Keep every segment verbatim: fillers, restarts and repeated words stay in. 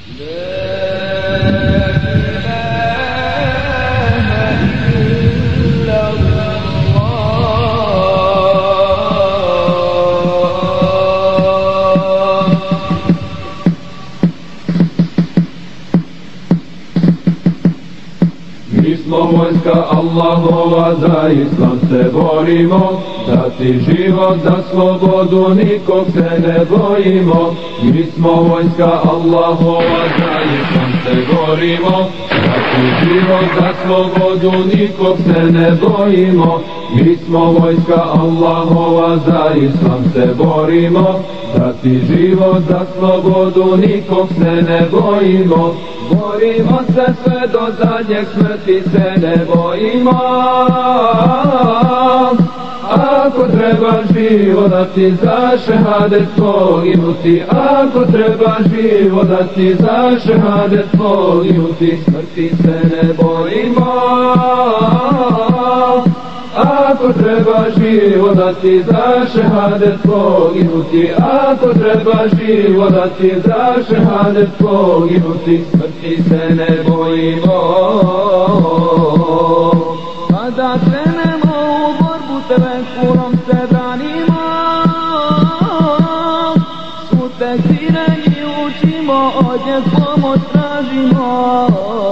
Mi smo vojska Allahova, za islam se borimo, dati život za slobodu, nikog se ne bojimo. Mi smo vojska Allahova, za islam se borimo, dati život za slobodu, nikog se ne bojimo. Mi smo vojska Allahova, za islam se borimo, dati život za slobodu, nikog se ne bojimo. Borimo se sve do zadnjeg, smrti se ne bojimo. Ako treba život dati za šehadet poginuti, ako treba život dati za šehadet poginuti, smrti se ne bojimo. Ako treba život dati za šehadet poginuti, ako treba život dati za šehadet poginuti, smrti se ne bojimo. Kada krenemo u borbu, tevekurom se branimo, svu tekbireni učimo, od nje pomoć tražimo.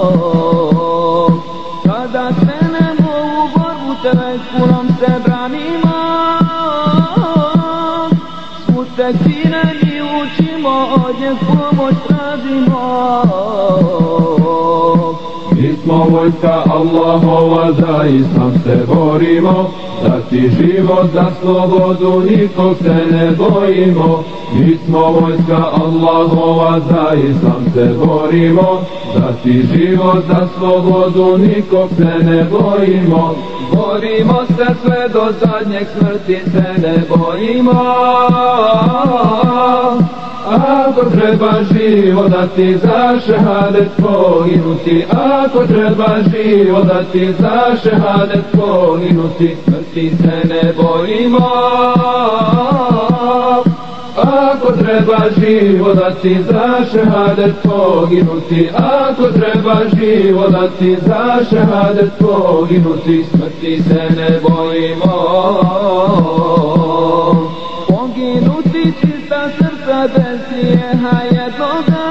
Kada krenemo u borbu, tevekurom se branimo, svu tekbireni učimo, od nje pomoć tražimo. Mi smo vojska Allahova, za islam se borimo, dati život za slobodu, nikog se ne bojimo. Mi smo vojska Allahova, za islam se borimo, dati život za slobodu, nikog se ne bojimo. Borimo se sve do zadnjeg, smrti se ne bojimo. Ako treba život dati za šehadet poginuti, ako treba život dati za šehadet poginuti, smrti se ne bojimo. Ako treba život dati za šehadet poginuti, ako treba život dati za šehadet poginuti, smrti se ne bojimo. Poginuti čista srca bez grijeha jednoga,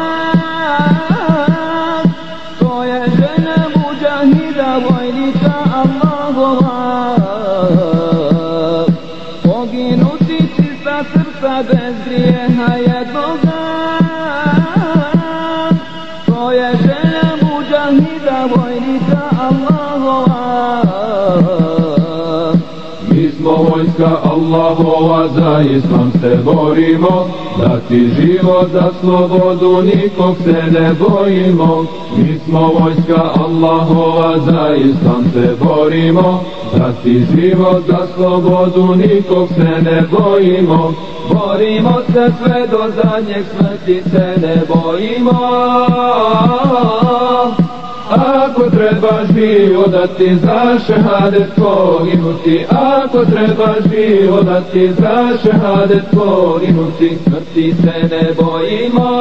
to je želja mudžahida, vojnika Allahova. Poginuti čista srca bez grijeha jednoga, to je želja mudžahida, vojnika Allahova. Mi smo vojska Allahova, za islam se borimo, dati život za slobodu, nikog se ne bojimo. Mi smo vojska Allahova, za islam se borimo, dati život za slobodu, nikog se ne bojimo. Borimo se sve do zadnjeg, smrti se ne bojimo. Ako treba život dati za šehadet poginuti, ako treba život dati za šehadet poginuti, smrti se ne bojimo.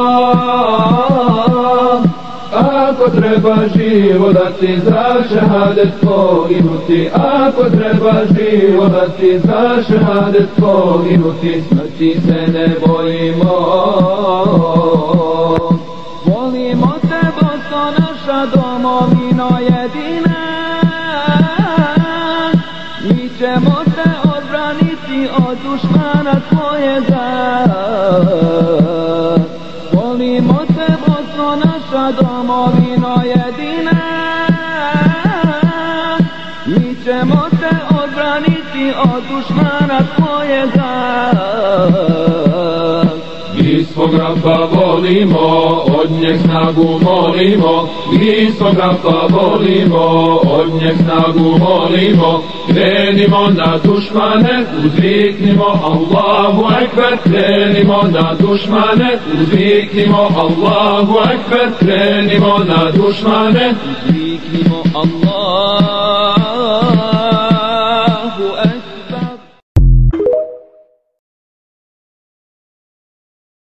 Ako treba život dati za šehadet poginuti, ako treba život dati za šehadet poginuti, smrti se ne bojimo. Volimo te, Bosno, naša domovino jedina, mi ćemo te odbraniti od dušmana tvojega. Volimo te, Bosno, naša domovino jedina, mi ćemo te odbraniti od dušmana tvojega. Mi svog Rabba volimo, od njeg snagu molimo, mi svog Rabba volimo, od njeg snagu molimo. Krenimo na dušmane, uzviknimo Allahu Ekber, krenimo na dušmane, uzviknimo Allahu Ekber, krenimo na dušmane, uzviknimo Allah.